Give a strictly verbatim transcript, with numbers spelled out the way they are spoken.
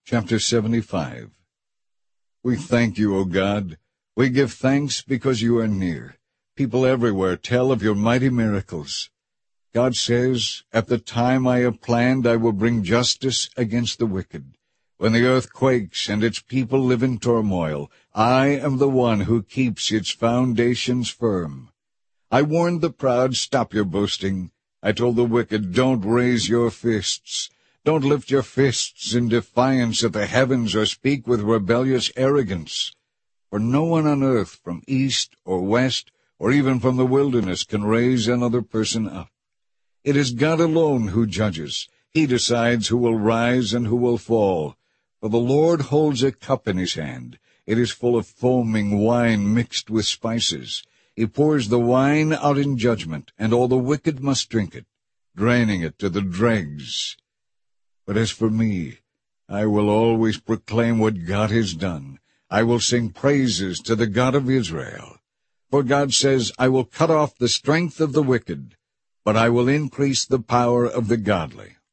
Chapter seventy-five. We thank you, O God. We give thanks because you are near. People everywhere tell of your mighty miracles. God says, "At the time I have planned, I will bring justice against the wicked. When the earth quakes and its people live in turmoil, I am the one who keeps its foundations firm. I warned the proud, stop your boasting. I told the wicked, don't raise your fists. Don't lift your fists in defiance at the heavens or speak with rebellious arrogance. For no one on earth, from east or west, or even from the wilderness, can raise another person up. It is God alone who judges. He decides who will rise and who will fall. For the Lord holds a cup in his hand. It is full of foaming wine mixed with spices. He pours the wine out in judgment, and all the wicked must drink it, draining it to the dregs. But as for me, I will always proclaim what God has done. I will sing praises to the God of Israel. For God says, I will cut off the strength of the wicked, but I will increase the power of the godly.